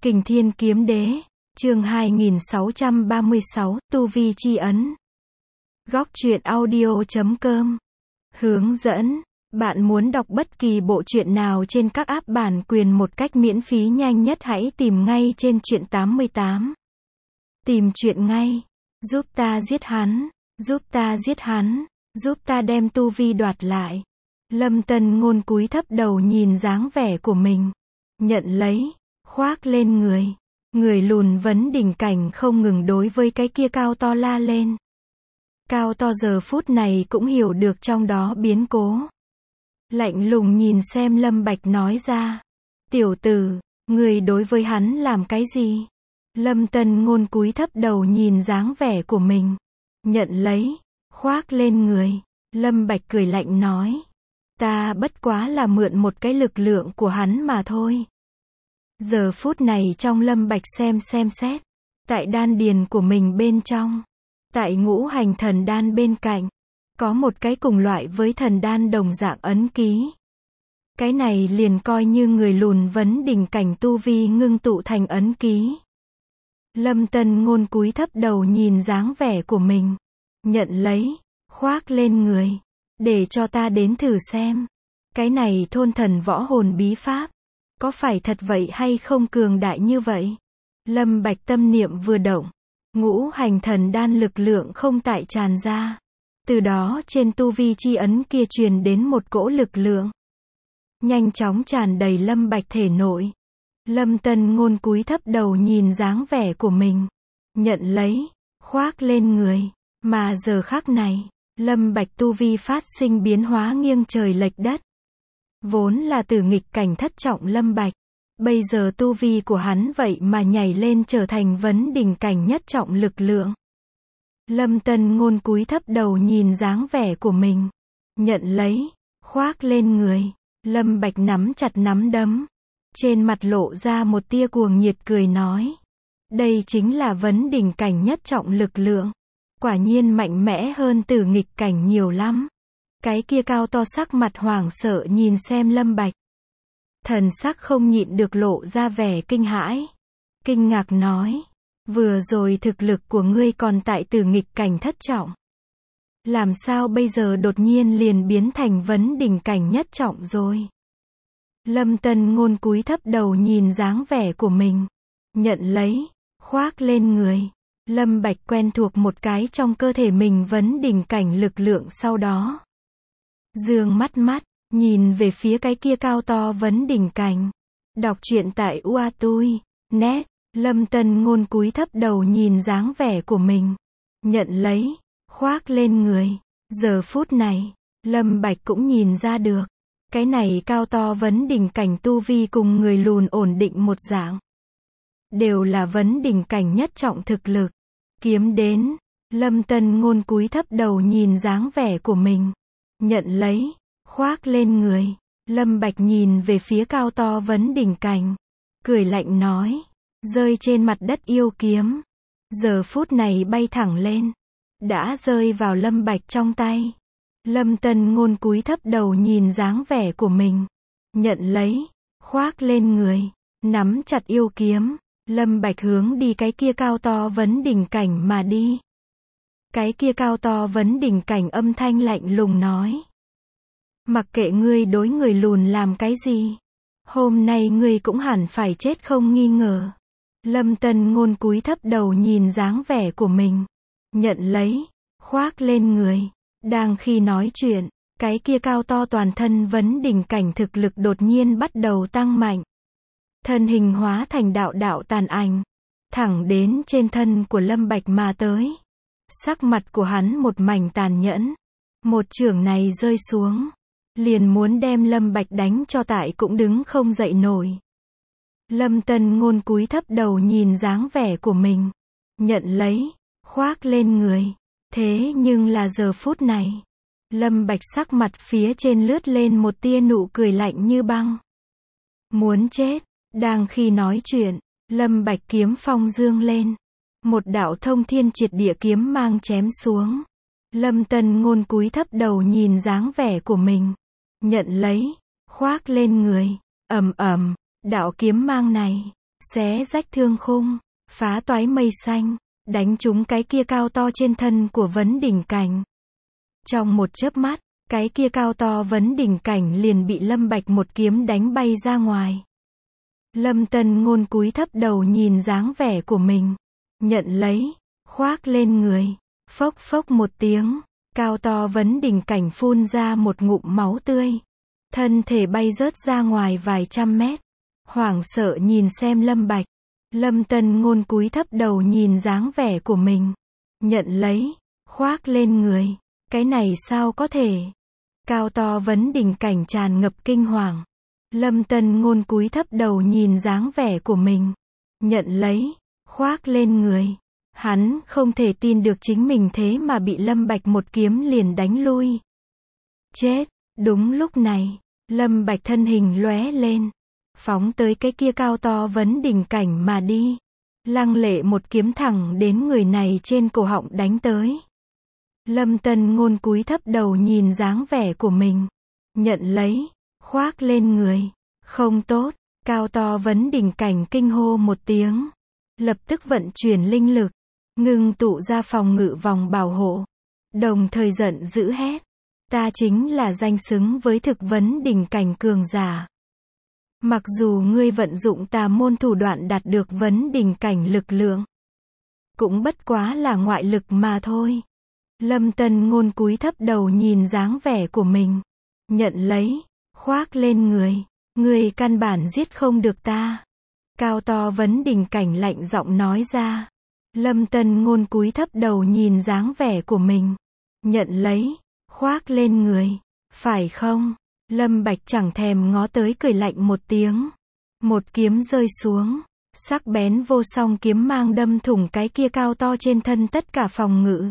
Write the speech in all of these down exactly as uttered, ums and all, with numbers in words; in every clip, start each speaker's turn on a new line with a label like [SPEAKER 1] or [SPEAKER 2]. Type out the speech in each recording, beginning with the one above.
[SPEAKER 1] Kình Thiên Kiếm Đế, chương hai nghìn sáu trăm ba mươi sáu, Tu Vi Chi Ấn. Góc truyện audio chấm com. Hướng dẫn. Bạn muốn đọc bất kỳ bộ truyện nào trên các app bản quyền một cách miễn phí nhanh nhất hãy tìm ngay trên truyện tám mươi tám. Tìm truyện ngay. Giúp ta giết hắn. Giúp ta giết hắn. Giúp ta đem Tu Vi đoạt lại. Lâm Tân Ngôn cúi thấp đầu nhìn dáng vẻ của mình. Nhận lấy. Khoác lên người. Người lùn vấn đỉnh cảnh không ngừng đối với cái kia cao to la lên. Cao to giờ phút này cũng hiểu được trong đó biến cố. Lạnh lùng nhìn xem Lâm Bạch nói ra. Tiểu tử, người đối với hắn làm cái gì? Lâm Tân Ngôn cúi thấp đầu nhìn dáng vẻ của mình. Nhận lấy. Khoác lên người. Lâm Bạch cười lạnh nói. Ta bất quá là mượn một cái lực lượng của hắn mà thôi. Giờ phút này trong Lâm Bạch xem xem xét. Tại đan điền của mình bên trong. Tại ngũ hành thần đan bên cạnh. Có một cái cùng loại với thần đan đồng dạng ấn ký. Cái này liền coi như người lùn vấn đỉnh cảnh tu vi ngưng tụ thành ấn ký. Lâm Tân Ngôn cúi thấp đầu nhìn dáng vẻ của mình. Nhận lấy. Khoác lên người. Để cho ta đến thử xem. Cái này thôn thần võ hồn bí pháp. Có phải thật vậy hay không cường đại như vậy? Lâm Bạch tâm niệm vừa động. Ngũ hành thần đan lực lượng không tại tràn ra. Từ đó trên tu vi chi ấn kia truyền đến một cỗ lực lượng. Nhanh chóng tràn đầy Lâm Bạch thể nội. Lâm Tân Ngôn cúi thấp đầu nhìn dáng vẻ của mình. Nhận lấy. Khoác lên người. Mà giờ khắc này. Lâm Bạch tu vi phát sinh biến hóa nghiêng trời lệch đất. Vốn là từ nghịch cảnh thất trọng Lâm Bạch. Bây giờ tu vi của hắn vậy mà nhảy lên trở thành vấn đỉnh cảnh nhất trọng lực lượng. Lâm Tân Ngôn cúi thấp đầu nhìn dáng vẻ của mình. Nhận lấy. Khoác lên người. Lâm Bạch nắm chặt nắm đấm. Trên mặt lộ ra một tia cuồng nhiệt cười nói. Đây chính là vấn đỉnh cảnh nhất trọng lực lượng. Quả nhiên mạnh mẽ hơn từ nghịch cảnh nhiều lắm. Cái kia cao to sắc mặt hoảng sợ nhìn xem Lâm Bạch. Thần sắc không nhịn được lộ ra vẻ kinh hãi. Kinh ngạc nói. Vừa rồi thực lực của ngươi còn tại từ nghịch cảnh thất trọng. Làm sao bây giờ đột nhiên liền biến thành vấn đỉnh cảnh nhất trọng rồi? Lâm Tân Ngôn cúi thấp đầu nhìn dáng vẻ của mình. Nhận lấy. Khoác lên người. Lâm Bạch quen thuộc một cái trong cơ thể mình vấn đỉnh cảnh lực lượng sau đó. Dương mắt mắt, nhìn về phía cái kia cao to vấn đỉnh cảnh. Đọc truyện tại u a tui chấm net, Lâm Tân Ngôn cúi thấp đầu nhìn dáng vẻ của mình. Nhận lấy. Khoác lên người. Giờ phút này, Lâm Bạch cũng nhìn ra được. Cái này cao to vấn đỉnh cảnh tu vi cùng người lùn ổn định một dạng. Đều là vấn đỉnh cảnh nhất trọng thực lực. Kiếm đến. Lâm Tân Ngôn cúi thấp đầu nhìn dáng vẻ của mình. Nhận lấy. Khoác lên người. Lâm Bạch nhìn về phía cao to vấn đỉnh cảnh. Cười lạnh nói. Rơi trên mặt đất yêu kiếm. Giờ phút này bay thẳng lên. Đã rơi vào Lâm Bạch trong tay. Lâm Tân Ngôn cúi thấp đầu nhìn dáng vẻ của mình. Nhận lấy. Khoác lên người. Nắm chặt yêu kiếm. Lâm Bạch hướng đi cái kia cao to vấn đỉnh cảnh mà đi. Cái kia cao to vấn đỉnh cảnh âm thanh lạnh lùng nói. Mặc kệ ngươi đối người lùn làm cái gì. Hôm nay ngươi cũng hẳn phải chết không nghi ngờ. Lâm Tân Ngôn cúi thấp đầu nhìn dáng vẻ của mình. Nhận lấy. Khoác lên người. Đang khi nói chuyện, cái kia cao to toàn thân vấn đỉnh cảnh thực lực đột nhiên bắt đầu tăng mạnh. Thân hình hóa thành đạo đạo tàn ảnh. Thẳng đến trên thân của Lâm Bạch mà tới. Sắc mặt của hắn một mảnh tàn nhẫn. Một chưởng này rơi xuống. Liền muốn đem Lâm Bạch đánh cho tại cũng đứng không dậy nổi. Lâm Tân Ngôn cúi thấp đầu nhìn dáng vẻ của mình. Nhận lấy. Khoác lên người. Thế nhưng là giờ phút này. Lâm Bạch sắc mặt phía trên lướt lên một tia nụ cười lạnh như băng. Muốn chết. Đang khi nói chuyện, Lâm Bạch kiếm phong dương lên. Một đạo thông thiên triệt địa kiếm mang chém xuống. Lâm Tân Ngôn cúi thấp đầu nhìn dáng vẻ của mình. Nhận lấy. Khoác lên người. Ầm ầm. Đạo kiếm mang này. xé rách thương khung, phá toái mây xanh, đánh trúng cái kia cao to trên thân của vấn đỉnh cảnh. Trong một chớp mắt, cái kia cao to vấn đỉnh cảnh liền bị Lâm Bạch một kiếm đánh bay ra ngoài. Lâm Tân Ngôn cúi thấp đầu nhìn dáng vẻ của mình, nhận lấy, khoác lên người, phốc phốc một tiếng, cao to vấn đỉnh cảnh phun ra một ngụm máu tươi, thân thể bay rớt ra ngoài vài trăm mét, hoảng sợ nhìn xem Lâm Bạch. Lâm Tân Ngôn cúi thấp đầu nhìn dáng vẻ của mình, nhận lấy, khoác lên người, cái này sao có thể? Cao to vấn đỉnh cảnh tràn ngập kinh hoàng. Lâm Tân Ngôn cúi thấp đầu nhìn dáng vẻ của mình, nhận lấy, khoác lên người. Hắn không thể tin được chính mình thế mà bị Lâm Bạch một kiếm liền đánh lui. Chết, đúng lúc này, Lâm Bạch thân hình lóe lên, phóng tới cái kia cao to vấn đỉnh cảnh mà đi. Lăng lệ một kiếm thẳng đến người này trên cổ họng đánh tới. Lâm Tân Ngôn cúi thấp đầu nhìn dáng vẻ của mình, nhận lấy, khoác lên người. Không tốt, cao to vấn đỉnh cảnh kinh hô một tiếng, lập tức vận chuyển linh lực, ngưng tụ ra phòng ngự vòng bảo hộ, đồng thời giận dữ hét, ta chính là danh xứng với thực vấn đỉnh cảnh cường giả. Mặc dù ngươi vận dụng tà môn thủ đoạn đạt được vấn đỉnh cảnh lực lượng, cũng bất quá là ngoại lực mà thôi. Lâm Tân Ngôn cúi thấp đầu nhìn dáng vẻ của mình, nhận lấy, khoác lên người, ngươi căn bản giết không được ta. Cao to vấn đỉnh cảnh lạnh giọng nói ra. Lâm Tân Ngôn cúi thấp đầu nhìn dáng vẻ của mình, nhận lấy, khoác lên người, phải không? Lâm Bạch chẳng thèm ngó tới cười lạnh một tiếng. Một kiếm rơi xuống, sắc bén vô song kiếm mang đâm thủng cái kia cao to trên thân tất cả phòng ngự.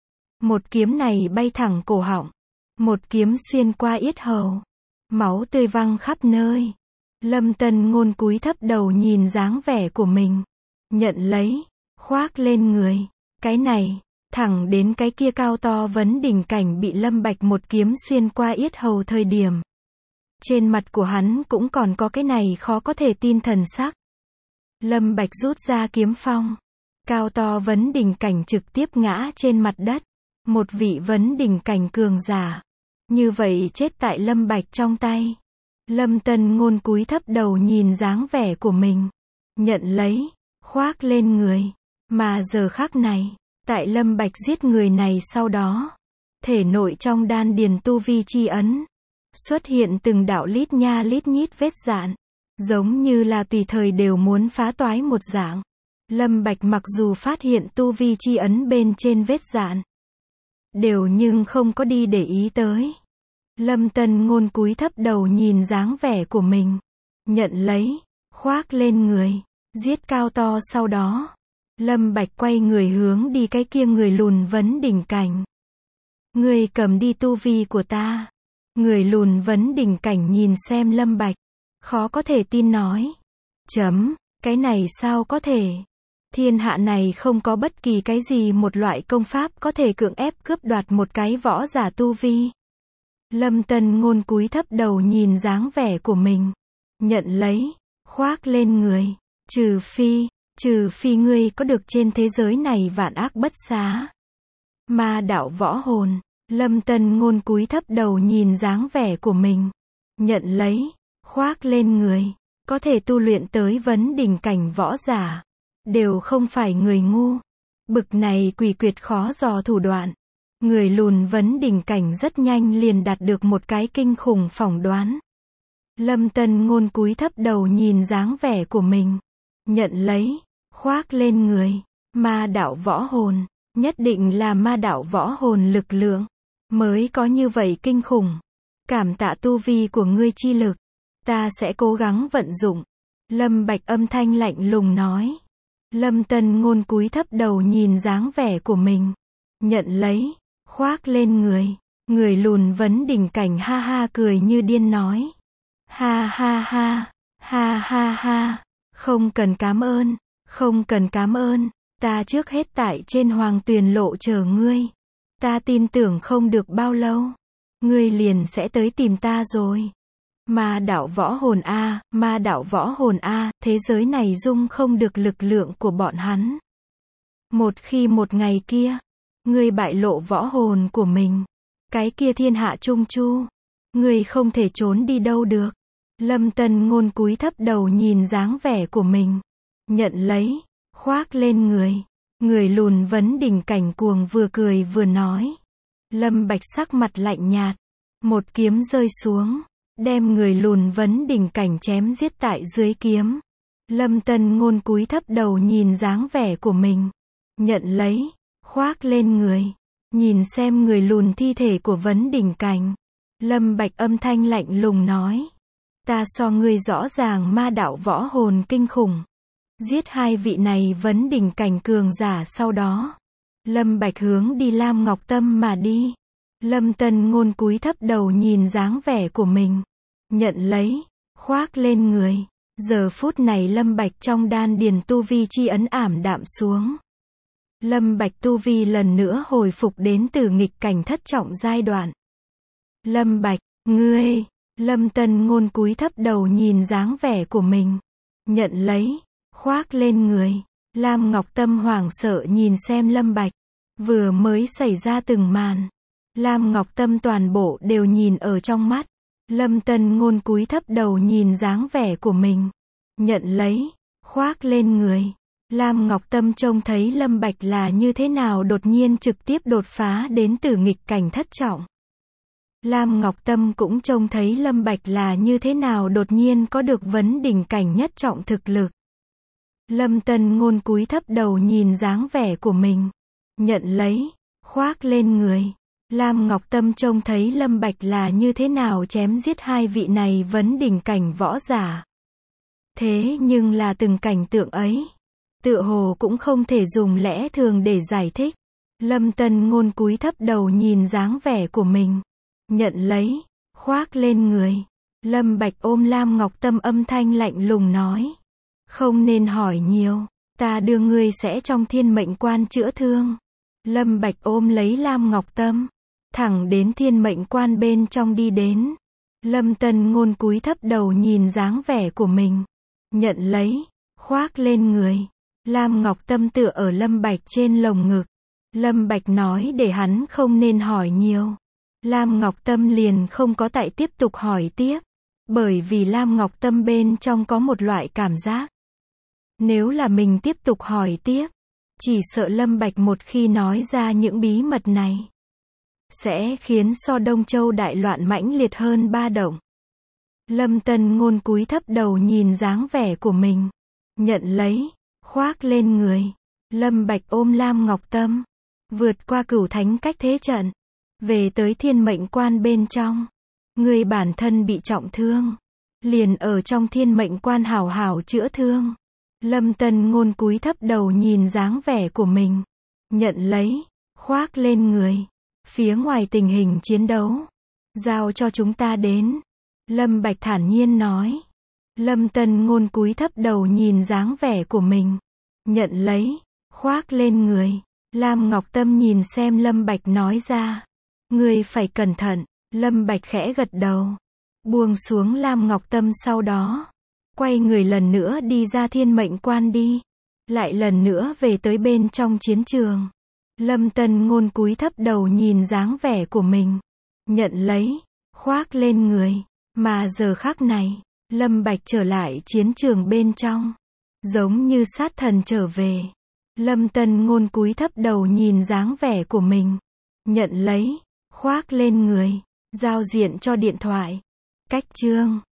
[SPEAKER 1] Một kiếm này bay thẳng cổ họng, một kiếm xuyên qua yết hầu, máu tươi văng khắp nơi. Lâm Tân Ngôn cúi thấp đầu nhìn dáng vẻ của mình, nhận lấy, khoác lên người, cái này, thẳng đến cái kia cao to vấn đỉnh cảnh bị Lâm Bạch một kiếm xuyên qua yết hầu thời điểm. Trên mặt của hắn cũng còn có cái này khó có thể tin thần sắc. Lâm Bạch rút ra kiếm phong, cao to vấn đỉnh cảnh trực tiếp ngã trên mặt đất. Một vị vấn đỉnh cảnh cường giả, như vậy chết tại Lâm Bạch trong tay. Lâm Tân Ngôn cúi thấp đầu nhìn dáng vẻ của mình, nhận lấy, khoác lên người. Mà giờ khắc này, tại Lâm Bạch giết người này sau đó, thể nội trong đan điền tu vi chi ấn, xuất hiện từng đạo lít nha lít nhít vết rạn, giống như là tùy thời đều muốn phá toái một dạng. Lâm Bạch mặc dù phát hiện tu vi chi ấn bên trên vết rạn, đều nhưng không có đi để ý tới. Lâm Tân Ngôn cúi thấp đầu nhìn dáng vẻ của mình, nhận lấy, khoác lên người, giết cao to sau đó. Lâm Bạch quay người hướng đi cái kia người lùn vấn đỉnh cảnh. Ngươi cầm đi tu vi của ta. Người lùn vấn đỉnh cảnh nhìn xem Lâm Bạch, khó có thể tin nói. Chấm, cái này sao có thể? Thiên hạ này không có bất kỳ cái gì một loại công pháp có thể cưỡng ép cướp đoạt một cái võ giả tu vi. Lâm Tân Ngôn cúi thấp đầu nhìn dáng vẻ của mình, nhận lấy, khoác lên người, trừ phi, trừ phi ngươi có được trên thế giới này vạn ác bất xá. Ma đạo võ hồn. Lâm Tân Ngôn cúi thấp đầu nhìn dáng vẻ của mình, nhận lấy, khoác lên người, có thể tu luyện tới vấn đỉnh cảnh võ giả, đều không phải người ngu. Bực này quỷ quyệt khó dò thủ đoạn, người lùn vấn đỉnh cảnh rất nhanh liền đạt được một cái kinh khủng phỏng đoán. Lâm Tân Ngôn cúi thấp đầu nhìn dáng vẻ của mình, nhận lấy, khoác lên người, ma đạo võ hồn, nhất định là ma đạo võ hồn lực lượng, mới có như vậy kinh khủng. Cảm tạ tu vi của ngươi chi lực, ta sẽ cố gắng vận dụng. Lâm Bạch âm thanh lạnh lùng nói. Lâm Tân Ngôn cúi thấp đầu nhìn dáng vẻ của mình, nhận lấy, khoác lên người. Người lùn vấn đỉnh cảnh ha ha cười như điên nói. Ha ha ha, ha ha ha, không cần cảm ơn, không cần cảm ơn, ta trước hết tại trên Hoàng Tuyền Lộ chờ ngươi. Ta tin tưởng không được bao lâu, ngươi liền sẽ tới tìm ta rồi. Ma đạo võ hồn a, ma đạo võ hồn a, thế giới này dung không được lực lượng của bọn hắn. Một khi một ngày kia, ngươi bại lộ võ hồn của mình, cái kia thiên hạ trung chu, ngươi không thể trốn đi đâu được. Lâm Tân Ngôn cúi thấp đầu nhìn dáng vẻ của mình, nhận lấy, khoác lên người. Người lùn vấn đỉnh cảnh cuồng vừa cười vừa nói. Lâm Bạch sắc mặt lạnh nhạt, một kiếm rơi xuống, đem người lùn vấn đỉnh cảnh chém giết tại dưới kiếm. Lâm Tân Ngôn cúi thấp đầu nhìn dáng vẻ của mình, nhận lấy, khoác lên người, nhìn xem người lùn thi thể của vấn đỉnh cảnh. Lâm Bạch âm thanh lạnh lùng nói, ta so ngươi rõ ràng ma đạo võ hồn kinh khủng. Giết hai vị này vấn đỉnh cảnh cường giả sau đó, Lâm Bạch hướng đi Lam Ngọc Tâm mà đi. Lâm Tân Ngôn cúi thấp đầu nhìn dáng vẻ của mình, nhận lấy, khoác lên người. Giờ phút này Lâm Bạch trong đan điền tu vi chi ấn ảm đạm xuống. Lâm Bạch tu vi lần nữa hồi phục đến từ nghịch cảnh thất trọng giai đoạn. Lâm Bạch, ngươi, Lâm Tân Ngôn cúi thấp đầu nhìn dáng vẻ của mình, nhận lấy, khoác lên người. Lam Ngọc Tâm hoảng sợ nhìn xem Lâm Bạch, vừa mới xảy ra từng màn. Lam Ngọc Tâm toàn bộ đều nhìn ở trong mắt. Lâm Tân Ngôn cúi thấp đầu nhìn dáng vẻ của mình, nhận lấy, khoác lên người. Lam Ngọc Tâm trông thấy Lâm Bạch là như thế nào đột nhiên trực tiếp đột phá đến từ nghịch cảnh thất trọng. Lam Ngọc Tâm cũng trông thấy Lâm Bạch là như thế nào đột nhiên có được vấn đỉnh cảnh nhất trọng thực lực. Lâm Tân Ngôn cúi thấp đầu nhìn dáng vẻ của mình, nhận lấy, khoác lên người. Lam Ngọc Tâm trông thấy Lâm Bạch là như thế nào chém giết hai vị này vấn đỉnh cảnh võ giả. Thế nhưng là từng cảnh tượng ấy, tựa hồ cũng không thể dùng lẽ thường để giải thích. Lâm Tân Ngôn cúi thấp đầu nhìn dáng vẻ của mình, nhận lấy, khoác lên người. Lâm Bạch ôm Lam Ngọc Tâm âm thanh lạnh lùng nói, không nên hỏi nhiều, ta đưa ngươi sẽ trong thiên mệnh quan chữa thương. Lâm Bạch ôm lấy Lam Ngọc Tâm, thẳng đến thiên mệnh quan bên trong đi đến. Lâm Tân Ngôn cúi thấp đầu nhìn dáng vẻ của mình, nhận lấy, khoác lên người. Lam Ngọc Tâm tựa ở Lâm Bạch trên lồng ngực. Lâm Bạch nói để hắn không nên hỏi nhiều. Lam Ngọc Tâm liền không có tại tiếp tục hỏi tiếp, bởi vì Lam Ngọc Tâm bên trong có một loại cảm giác, nếu là mình tiếp tục hỏi tiếp, chỉ sợ Lâm Bạch một khi nói ra những bí mật này, sẽ khiến so Đông Châu đại loạn mãnh liệt hơn ba động. Lâm Tân Ngôn cúi thấp đầu nhìn dáng vẻ của mình, nhận lấy, khoác lên người. Lâm Bạch ôm Lam Ngọc Tâm, vượt qua cửu thánh cách thế trận, về tới thiên mệnh quan bên trong. Người bản thân bị trọng thương, liền ở trong thiên mệnh quan hảo hảo chữa thương. Lâm Tân Ngôn cúi thấp đầu nhìn dáng vẻ của mình, nhận lấy, khoác lên người. Phía ngoài tình hình chiến đấu, giao cho chúng ta đến. Lâm Bạch thản nhiên nói. Lâm Tân Ngôn cúi thấp đầu nhìn dáng vẻ của mình, nhận lấy, khoác lên người. Lam Ngọc Tâm nhìn xem Lâm Bạch nói ra, ngươi phải cẩn thận. Lâm Bạch khẽ gật đầu, buông xuống Lam Ngọc Tâm, sau đó quay người lần nữa đi ra thiên mệnh quan đi, lại lần nữa về tới bên trong chiến trường. Lâm Tân Ngôn cúi thấp đầu nhìn dáng vẻ của mình, nhận lấy, khoác lên người. Mà giờ khắc này, Lâm Bạch trở lại chiến trường bên trong, giống như sát thần trở về. Lâm Tân Ngôn cúi thấp đầu nhìn dáng vẻ của mình, nhận lấy, khoác lên người. Giao diện cho điện thoại. Cách chương